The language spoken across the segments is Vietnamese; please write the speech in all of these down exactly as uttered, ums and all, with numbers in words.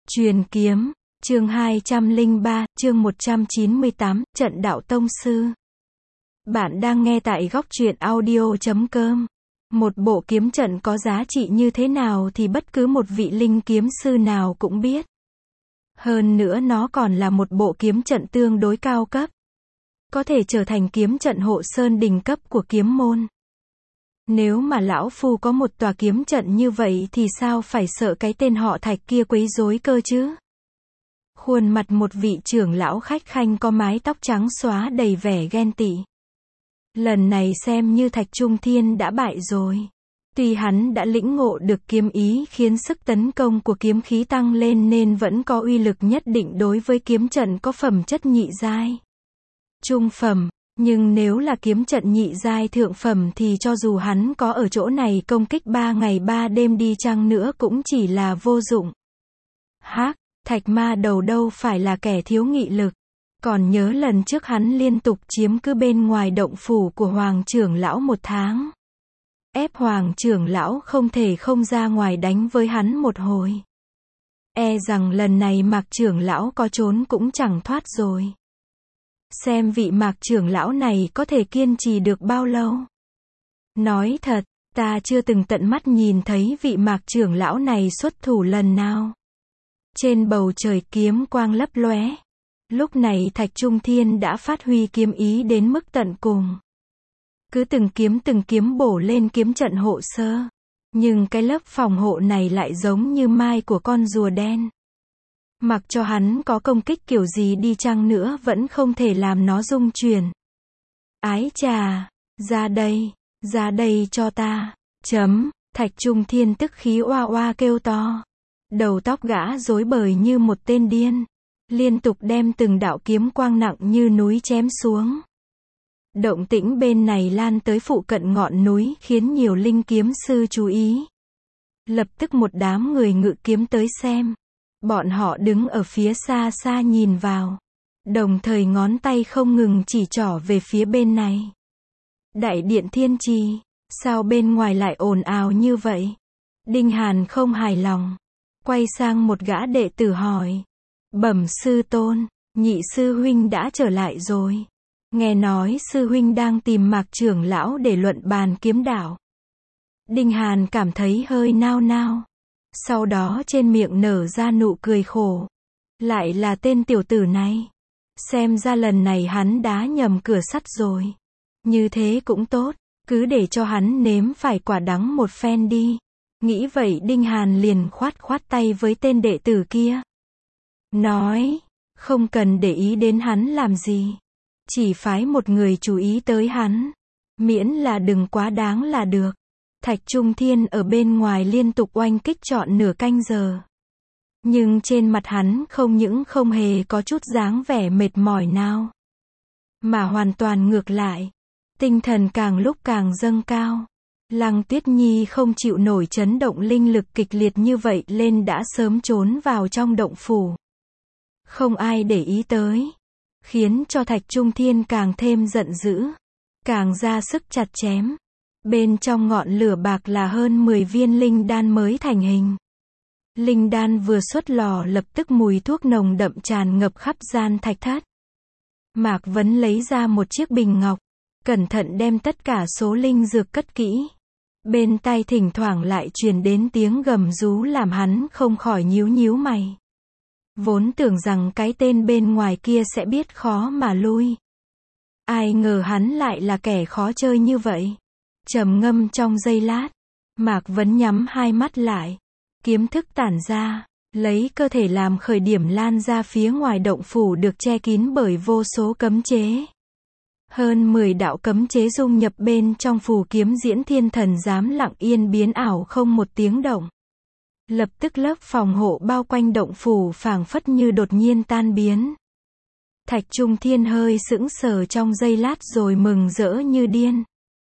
Truyền kiếm, chương hai trăm lẻ ba, chương một trăm chín mươi tám, trận đạo tông sư. Bạn đang nghe tại góc truyện audio chấm com. Một bộ kiếm trận có giá trị như thế nào thì bất cứ một vị linh kiếm sư nào cũng biết. Hơn nữa nó còn là một bộ kiếm trận tương đối cao cấp. Có thể trở thành kiếm trận hộ sơn đỉnh cấp của kiếm môn. Nếu mà lão phu có một tòa kiếm trận như vậy thì sao phải sợ cái tên họ Thạch kia quấy rối cơ chứ? Khuôn mặt một vị trưởng lão khách khanh có mái tóc trắng xóa đầy vẻ ghen tị. Lần này xem như Thạch Trung Thiên đã bại rồi. Tuy hắn đã lĩnh ngộ được kiếm ý khiến sức tấn công của kiếm khí tăng lên nên vẫn có uy lực nhất định đối với kiếm trận có phẩm chất nhị giai. Trung phẩm. Nhưng nếu là kiếm trận nhị giai thượng phẩm thì cho dù hắn có ở chỗ này công kích ba ngày ba đêm đi chăng nữa cũng chỉ là vô dụng. Hắc, Thạch Ma Đầu đâu phải là kẻ thiếu nghị lực. Còn nhớ lần trước hắn liên tục chiếm cứ bên ngoài động phủ của Hoàng trưởng lão một tháng. Ép Hoàng trưởng lão không thể không ra ngoài đánh với hắn một hồi. E rằng lần này Mạc trưởng lão có trốn cũng chẳng thoát rồi. Xem vị Mạc trưởng lão này có thể kiên trì được bao lâu. Nói thật, ta chưa từng tận mắt nhìn thấy vị Mạc trưởng lão này xuất thủ lần nào. Trên bầu trời kiếm quang lấp lóe. Lúc này Thạch Trung Thiên đã phát huy kiếm ý đến mức tận cùng. Cứ từng kiếm từng kiếm bổ lên kiếm trận hộ sơ. Nhưng cái lớp phòng hộ này lại giống như mai của con rùa đen. Mặc cho hắn có công kích kiểu gì đi chăng nữa vẫn không thể làm nó rung chuyển. Ái chà, ra đây, ra đây cho ta, chấm, Thạch Trung Thiên tức khí oa oa kêu to. Đầu tóc gã rối bời như một tên điên. Liên tục đem từng đạo kiếm quang nặng như núi chém xuống. Động tĩnh bên này lan tới phụ cận ngọn núi khiến nhiều linh kiếm sư chú ý. Lập tức một đám người ngự kiếm tới xem. Bọn họ đứng ở phía xa xa nhìn vào. Đồng thời ngón tay không ngừng chỉ trỏ về phía bên này. Đại điện Thiên Trì, sao bên ngoài lại ồn ào như vậy? Đinh Hàn không hài lòng. Quay sang một gã đệ tử hỏi. Bẩm sư tôn, nhị sư huynh đã trở lại rồi. Nghe nói sư huynh đang tìm Mạc trưởng lão để luận bàn kiếm đạo. Đinh Hàn cảm thấy hơi nao nao. Sau đó trên miệng nở ra nụ cười khổ. Lại là tên tiểu tử này. Xem ra lần này hắn đá nhầm cửa sắt rồi. Như thế cũng tốt, cứ để cho hắn nếm phải quả đắng một phen đi. Nghĩ vậy Đinh Hàn liền khoát khoát tay với tên đệ tử kia. Nói, không cần để ý đến hắn làm gì. Chỉ phái một người chú ý tới hắn. Miễn là đừng quá đáng là được. Thạch Trung Thiên ở bên ngoài liên tục oanh kích trọn nửa canh giờ. Nhưng trên mặt hắn không những không hề có chút dáng vẻ mệt mỏi nào. Mà hoàn toàn ngược lại. Tinh thần càng lúc càng dâng cao. Lăng Tuyết Nhi không chịu nổi chấn động linh lực kịch liệt như vậy lên đã sớm trốn vào trong động phủ. Không ai để ý tới. Khiến cho Thạch Trung Thiên càng thêm giận dữ. Càng ra sức chặt chém. Bên trong ngọn lửa bạc là hơn mười viên linh đan mới thành hình. Linh đan vừa xuất lò lập tức mùi thuốc nồng đậm tràn ngập khắp gian thạch thất. Mạc Vấn lấy ra một chiếc bình ngọc. Cẩn thận đem tất cả số linh dược cất kỹ. Bên tai thỉnh thoảng lại truyền đến tiếng gầm rú làm hắn không khỏi nhíu nhíu mày. Vốn tưởng rằng cái tên bên ngoài kia sẽ biết khó mà lui. Ai ngờ hắn lại là kẻ khó chơi như vậy. Trầm ngâm trong giây lát. Mạc Vấn nhắm hai mắt lại. Kiếm thức tản ra. Lấy cơ thể làm khởi điểm lan ra phía ngoài động phủ được che kín bởi vô số cấm chế. Hơn mười đạo cấm chế dung nhập bên trong phù kiếm diễn thiên thần giám lặng yên biến ảo không một tiếng động. Lập tức lớp phòng hộ bao quanh động phủ phảng phất như đột nhiên tan biến. Thạch Trung Thiên hơi sững sờ trong giây lát rồi mừng rỡ như điên.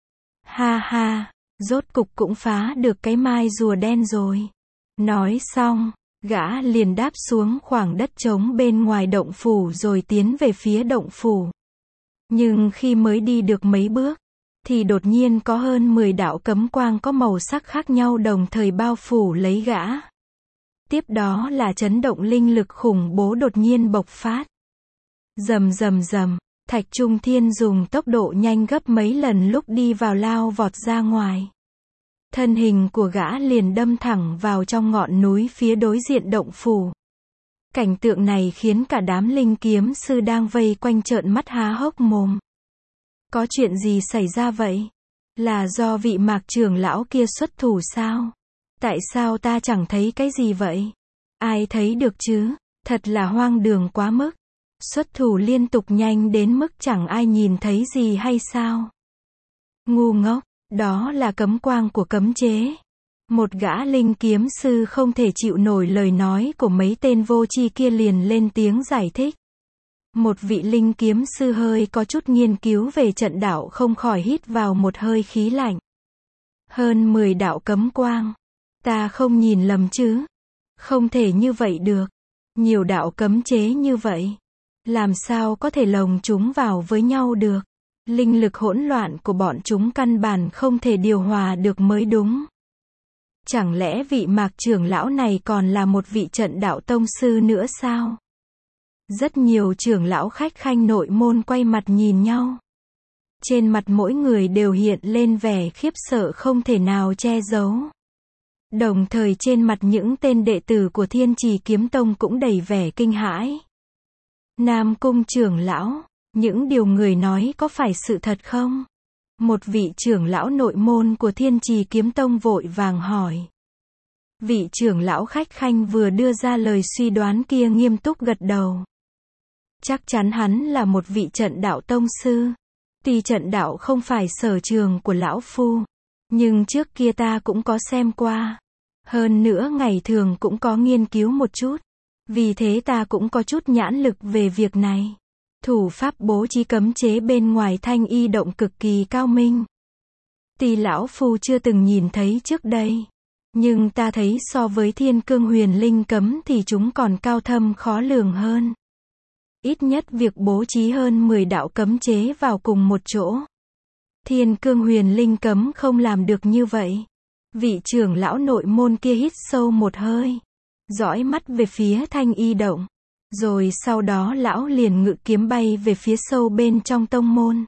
Ha ha, rốt cục cũng phá được cái mai rùa đen rồi. Nói xong, gã liền đáp xuống khoảng đất trống bên ngoài động phủ rồi tiến về phía động phủ. Nhưng khi mới đi được mấy bước, thì đột nhiên có hơn mười đạo cấm quang có màu sắc khác nhau đồng thời bao phủ lấy gã. Tiếp đó là chấn động linh lực khủng bố đột nhiên bộc phát. Rầm rầm rầm, Thạch Trung Thiên dùng tốc độ nhanh gấp mấy lần lúc đi vào lao vọt ra ngoài. Thân hình của gã liền đâm thẳng vào trong ngọn núi phía đối diện động phủ. Cảnh tượng này khiến cả đám linh kiếm sư đang vây quanh trợn mắt há hốc mồm. Có chuyện gì xảy ra vậy? Là do vị Mạc trưởng lão kia xuất thủ sao? Tại sao ta chẳng thấy cái gì vậy? Ai thấy được chứ? Thật là hoang đường quá mức. Xuất thủ liên tục nhanh đến mức chẳng ai nhìn thấy gì hay sao? Ngu ngốc, đó là cấm quang của cấm chế. Một gã linh kiếm sư không thể chịu nổi lời nói của mấy tên vô tri kia liền lên tiếng giải thích. Một vị linh kiếm sư hơi có chút nghiên cứu về trận đạo không khỏi hít vào một hơi khí lạnh. Hơn mười đạo cấm quang. Ta không nhìn lầm chứ? Không thể như vậy được. Nhiều đạo cấm chế như vậy. Làm sao có thể lồng chúng vào với nhau được? Linh lực hỗn loạn của bọn chúng căn bản không thể điều hòa được mới đúng. Chẳng lẽ vị Mạc trưởng lão này còn là một vị trận đạo tông sư nữa sao? Rất nhiều trưởng lão khách khanh nội môn quay mặt nhìn nhau. Trên mặt mỗi người đều hiện lên vẻ khiếp sợ không thể nào che giấu. Đồng thời trên mặt những tên đệ tử của Thiên Trì Kiếm Tông cũng đầy vẻ kinh hãi. Nam Cung trưởng lão, những điều người nói có phải sự thật không? Một vị trưởng lão nội môn của Thiên Trì Kiếm Tông vội vàng hỏi. Vị trưởng lão khách khanh vừa đưa ra lời suy đoán kia nghiêm túc gật đầu. Chắc chắn hắn là một vị trận đạo tông sư. Tuy trận đạo không phải sở trường của lão phu, nhưng trước kia ta cũng có xem qua. Hơn nữa ngày thường cũng có nghiên cứu một chút. Vì thế ta cũng có chút nhãn lực về việc này. Thủ pháp bố trí cấm chế bên ngoài Thanh Y động cực kỳ cao minh. Tuy lão phu chưa từng nhìn thấy trước đây, nhưng ta thấy so với Thiên Cương Huyền Linh cấm thì chúng còn cao thâm khó lường hơn. Ít nhất việc bố trí hơn mười đạo cấm chế vào cùng một chỗ. Thiên Cương Huyền Linh cấm không làm được như vậy. Vị trưởng lão nội môn kia hít sâu một hơi, dõi mắt về phía Thanh Y động. Rồi sau đó lão liền ngự kiếm bay về phía sâu bên trong tông môn.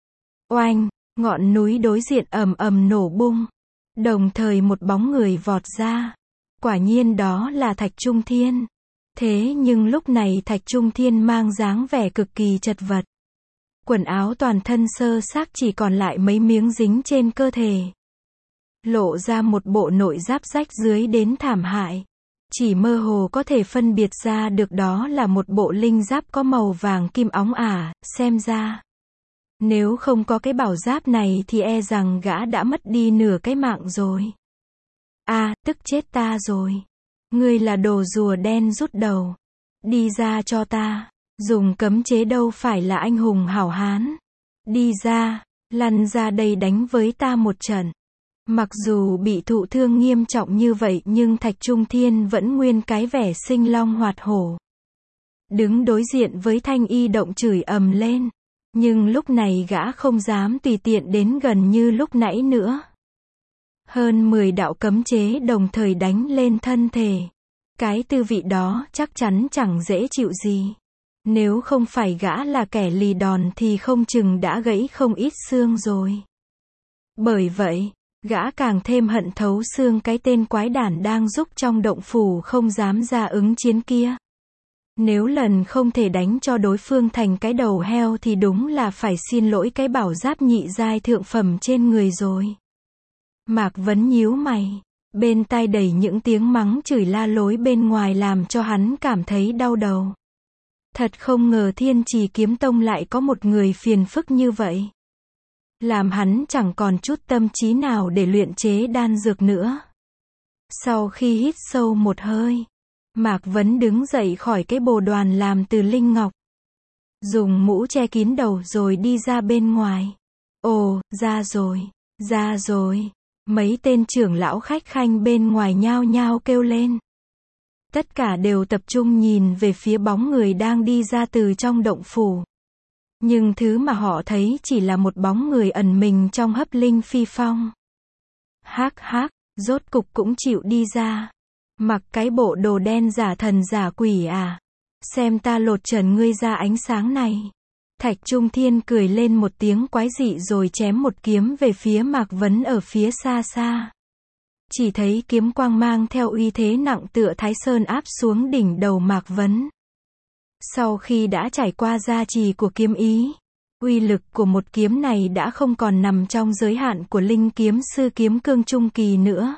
Oanh, ngọn núi đối diện ầm ầm nổ bung. Đồng thời một bóng người vọt ra. Quả nhiên đó là Thạch Trung Thiên. Thế nhưng lúc này Thạch Trung Thiên mang dáng vẻ cực kỳ chật vật. Quần áo toàn thân sơ xác chỉ còn lại mấy miếng dính trên cơ thể. Lộ ra một bộ nội giáp rách dưới đến thảm hại. Chỉ mơ hồ có thể phân biệt ra được đó là một bộ linh giáp có màu vàng kim óng ả, xem ra. Nếu không có cái bảo giáp này thì e rằng gã đã mất đi nửa cái mạng rồi. À, tức chết ta rồi. Ngươi là đồ rùa đen rút đầu. Đi ra cho ta. Dùng cấm chế đâu phải là anh hùng hảo hán. Đi ra, lăn ra đây đánh với ta một trận. Mặc dù bị thụ thương nghiêm trọng như vậy nhưng Thạch Trung Thiên vẫn nguyên cái vẻ sinh long hoạt hổ. Đứng đối diện với Thanh Y động chửi ầm lên. Nhưng lúc này gã không dám tùy tiện đến gần như lúc nãy nữa. Hơn mười đạo cấm chế đồng thời đánh lên thân thể. Cái tư vị đó chắc chắn chẳng dễ chịu gì. Nếu không phải gã là kẻ lì đòn thì không chừng đã gãy không ít xương rồi. Bởi vậy, gã càng thêm hận thấu xương cái tên quái đản đang rúc trong động phủ không dám ra ứng chiến kia. Nếu lần không thể đánh cho đối phương thành cái đầu heo thì đúng là phải xin lỗi cái bảo giáp nhị giai thượng phẩm trên người rồi. Mạc Vấn nhíu mày, bên tai đầy những tiếng mắng chửi la lối bên ngoài làm cho hắn cảm thấy đau đầu. Thật không ngờ Thiên Trì Kiếm Tông lại có một người phiền phức như vậy. Làm hắn chẳng còn chút tâm trí nào để luyện chế đan dược nữa. Sau khi hít sâu một hơi, Mạc Vấn đứng dậy khỏi cái bồ đoàn làm từ linh ngọc. Dùng mũ che kín đầu rồi đi ra bên ngoài. Ồ, ra rồi, ra rồi. Mấy tên trưởng lão khách khanh bên ngoài nhao nhao kêu lên. Tất cả đều tập trung nhìn về phía bóng người đang đi ra từ trong động phủ. Nhưng thứ mà họ thấy chỉ là một bóng người ẩn mình trong hấp linh phi phong. Hắc hắc, rốt cục cũng chịu đi ra. Mặc cái bộ đồ đen giả thần giả quỷ à? Xem ta lột trần ngươi ra ánh sáng này. Thạch Trung Thiên cười lên một tiếng quái dị rồi chém một kiếm về phía Mạc Vấn ở phía xa xa. Chỉ thấy kiếm quang mang theo uy thế nặng tựa Thái Sơn áp xuống đỉnh đầu Mạc Vấn. Sau khi đã trải qua gia trì của kiếm ý, uy lực của một kiếm này đã không còn nằm trong giới hạn của linh kiếm sư kiếm cương trung kỳ nữa.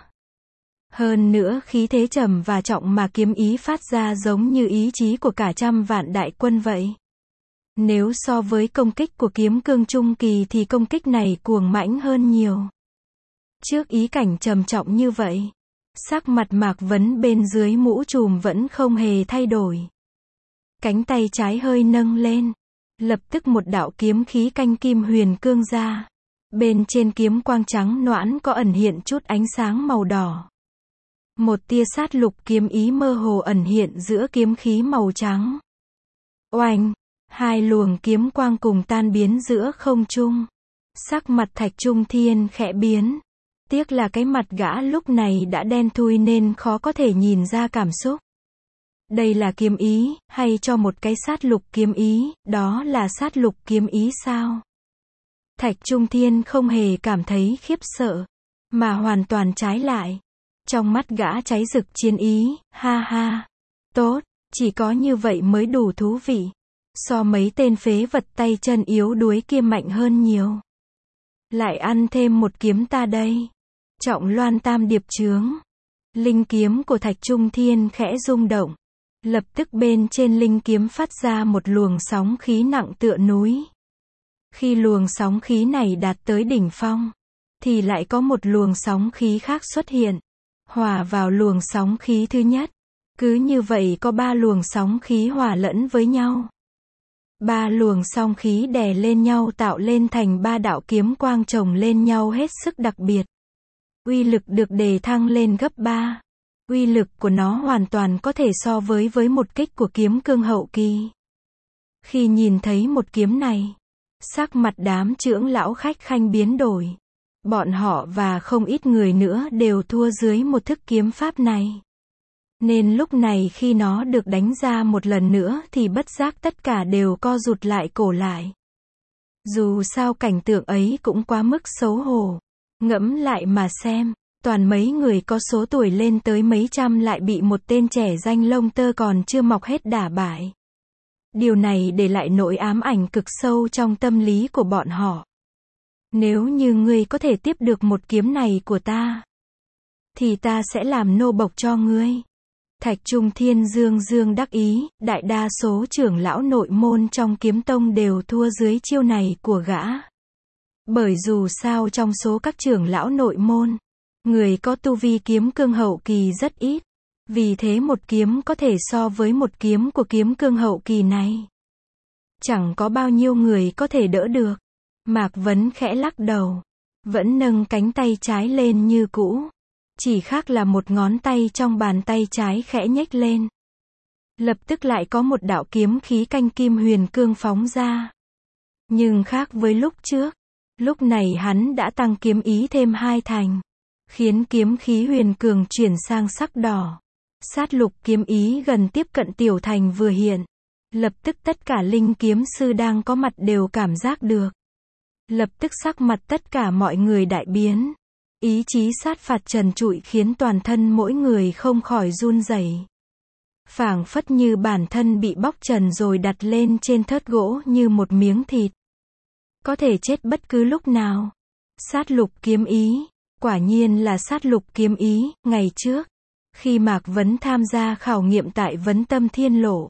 Hơn nữa khí thế trầm và trọng mà kiếm ý phát ra giống như ý chí của cả trăm vạn đại quân vậy. Nếu so với công kích của kiếm cương trung kỳ thì công kích này cuồng mãnh hơn nhiều. Trước ý cảnh trầm trọng như vậy, sắc mặt Mạc Vấn bên dưới mũ trùm vẫn không hề thay đổi. Cánh tay trái hơi nâng lên, lập tức một đạo kiếm khí canh kim huyền cương ra. Bên trên kiếm quang trắng noãn có ẩn hiện chút ánh sáng màu đỏ. Một tia sát lục kiếm ý mơ hồ ẩn hiện giữa kiếm khí màu trắng. Oanh! Hai luồng kiếm quang cùng tan biến giữa không trung. Sắc mặt Thạch Trung Thiên khẽ biến. Tiếc là cái mặt gã lúc này đã đen thui nên khó có thể nhìn ra cảm xúc. Đây là kiếm ý, hay cho một cái sát lục kiếm ý, đó là sát lục kiếm ý sao? Thạch Trung Thiên không hề cảm thấy khiếp sợ, mà hoàn toàn trái lại. Trong mắt gã cháy rực chiến ý, ha ha. Tốt, chỉ có như vậy mới đủ thú vị. So mấy tên phế vật tay chân yếu đuối kia mạnh hơn nhiều. Lại ăn thêm một kiếm ta đây. Trọng Loan Tam Điệp Chướng. Linh kiếm của Thạch Trung Thiên khẽ rung động. Lập tức bên trên linh kiếm phát ra một luồng sóng khí nặng tựa núi. Khi luồng sóng khí này đạt tới đỉnh phong, thì lại có một luồng sóng khí khác xuất hiện, hòa vào luồng sóng khí thứ nhất. Cứ như vậy có ba luồng sóng khí hòa lẫn với nhau. Ba luồng song khí đè lên nhau tạo lên thành ba đạo kiếm quang chồng lên nhau hết sức đặc biệt. Uy lực được đề thăng lên gấp ba. Uy lực của nó hoàn toàn có thể so với với một kích của kiếm cương hậu kỳ. Khi nhìn thấy một kiếm này, sắc mặt đám trưởng lão khách khanh biến đổi. Bọn họ và không ít người nữa đều thua dưới một thức kiếm pháp này. Nên lúc này khi nó được đánh ra một lần nữa thì bất giác tất cả đều co rụt lại cổ lại. Dù sao cảnh tượng ấy cũng quá mức xấu hổ. Ngẫm lại mà xem, toàn mấy người có số tuổi lên tới mấy trăm lại bị một tên trẻ danh lông tơ còn chưa mọc hết đả bại. Điều này để lại nỗi ám ảnh cực sâu trong tâm lý của bọn họ. Nếu như ngươi có thể tiếp được một kiếm này của ta, thì ta sẽ làm nô bộc cho ngươi. Thạch Trung Thiên dương dương đắc ý, đại đa số trưởng lão nội môn trong kiếm tông đều thua dưới chiêu này của gã. Bởi dù sao trong số các trưởng lão nội môn, người có tu vi kiếm cương hậu kỳ rất ít. Vì thế một kiếm có thể so với một kiếm của kiếm cương hậu kỳ này. Chẳng có bao nhiêu người có thể đỡ được. Mạc Vấn khẽ lắc đầu, vẫn nâng cánh tay trái lên như cũ. Chỉ khác là một ngón tay trong bàn tay trái khẽ nhếch lên. Lập tức lại có một đạo kiếm khí canh kim huyền cương phóng ra. Nhưng khác với lúc trước, lúc này hắn đã tăng kiếm ý thêm hai thành, khiến kiếm khí huyền cường chuyển sang sắc đỏ. Sát lục kiếm ý gần tiếp cận tiểu thành vừa hiện. Lập tức tất cả linh kiếm sư đang có mặt đều cảm giác được. Lập tức sắc mặt tất cả mọi người đại biến. Ý chí sát phạt trần trụi khiến toàn thân mỗi người không khỏi run rẩy. Phảng phất như bản thân bị bóc trần rồi đặt lên trên thớt gỗ như một miếng thịt. Có thể chết bất cứ lúc nào. Sát lục kiếm ý, quả nhiên là sát lục kiếm ý. Ngày trước, khi Mạc Vấn tham gia khảo nghiệm tại Vấn Tâm Thiên Lộ,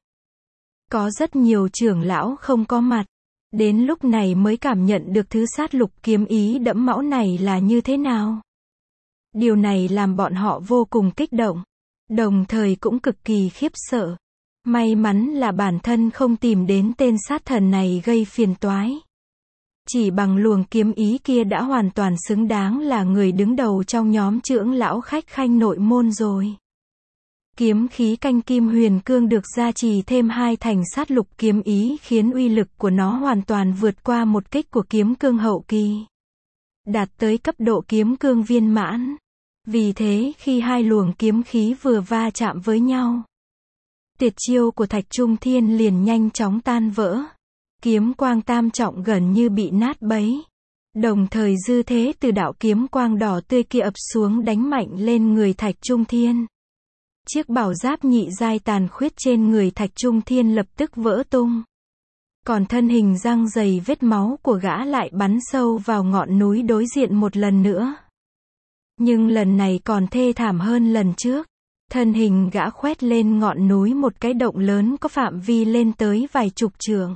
có rất nhiều trưởng lão không có mặt. Đến lúc này mới cảm nhận được thứ sát lục kiếm ý đẫm máu này là như thế nào. Điều này làm bọn họ vô cùng kích động, đồng thời cũng cực kỳ khiếp sợ. May mắn là bản thân không tìm đến tên sát thần này gây phiền toái. Chỉ bằng luồng kiếm ý kia đã hoàn toàn xứng đáng là người đứng đầu trong nhóm trưởng lão khách khanh nội môn rồi. Kiếm khí canh kim huyền cương được gia trì thêm hai thành sát lục kiếm ý khiến uy lực của nó hoàn toàn vượt qua một kích của kiếm cương hậu kỳ. Đạt tới cấp độ kiếm cương viên mãn. Vì thế khi hai luồng kiếm khí vừa va chạm với nhau, tuyệt chiêu của Thạch Trung Thiên liền nhanh chóng tan vỡ. Kiếm quang tam trọng gần như bị nát bấy. Đồng thời dư thế từ đạo kiếm quang đỏ tươi kia ập xuống đánh mạnh lên người Thạch Trung Thiên. Chiếc bảo giáp nhị giai tàn khuyết trên người Thạch Trung Thiên lập tức vỡ tung. Còn thân hình răng dày vết máu của gã lại bắn sâu vào ngọn núi đối diện một lần nữa. Nhưng lần này còn thê thảm hơn lần trước. Thân hình gã khoét lên ngọn núi một cái động lớn có phạm vi lên tới vài chục trượng.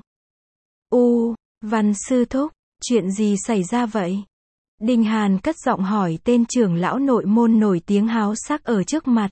U, Văn sư thúc, chuyện gì xảy ra vậy? Đinh Hàn cất giọng hỏi tên trưởng lão nội môn nổi tiếng háo sắc ở trước mặt.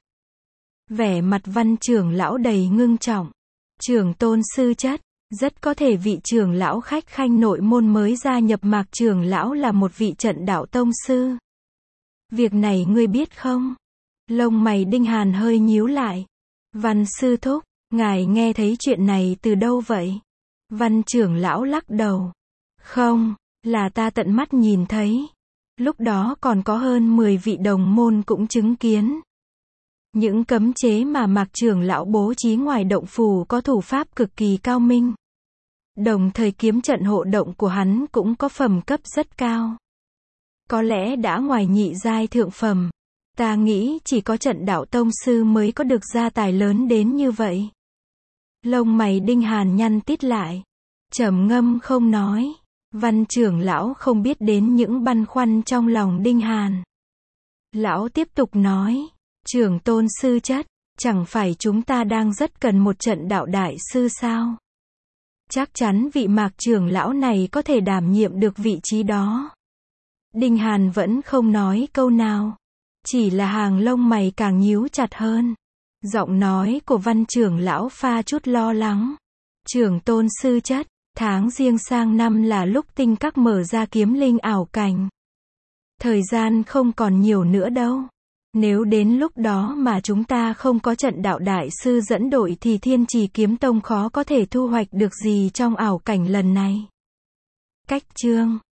Vẻ mặt Văn trưởng lão đầy ngưng trọng. Trưởng tôn sư chất, rất có thể vị trưởng lão khách khanh nội môn mới gia nhập Mạc trưởng lão là một vị trận đạo tông sư. Việc này ngươi biết không? Lông mày Đinh Hàn hơi nhíu lại. Văn sư thúc, ngài nghe thấy chuyện này từ đâu vậy? Văn trưởng lão lắc đầu. Không, là ta tận mắt nhìn thấy. Lúc đó còn có hơn mười vị đồng môn cũng chứng kiến. Những cấm chế mà Mạc trưởng lão bố trí ngoài động phủ có thủ pháp cực kỳ cao minh. Đồng thời kiếm trận hộ động của hắn cũng có phẩm cấp rất cao. Có lẽ đã ngoài nhị giai thượng phẩm. Ta nghĩ chỉ có trận đạo tông sư mới có được gia tài lớn đến như vậy. Lông mày Đinh Hàn nhăn tít lại. Trầm ngâm không nói. Văn trưởng lão không biết đến những băn khoăn trong lòng Đinh Hàn. Lão tiếp tục nói. Trưởng tôn sư chất, chẳng phải chúng ta đang rất cần một trận đạo đại sư sao? Chắc chắn vị Mạc trưởng lão này có thể đảm nhiệm được vị trí đó. Đinh Hàn vẫn không nói câu nào. Chỉ là hàng lông mày càng nhíu chặt hơn. Giọng nói của Văn trưởng lão pha chút lo lắng. Trưởng tôn sư chất, tháng Giêng sang năm là lúc tinh các mở ra kiếm linh ảo cảnh. Thời gian không còn nhiều nữa đâu. Nếu đến lúc đó mà chúng ta không có trận đạo đại sư dẫn đội thì Thiên Trì Kiếm Tông khó có thể thu hoạch được gì trong ảo cảnh lần này. Cách chương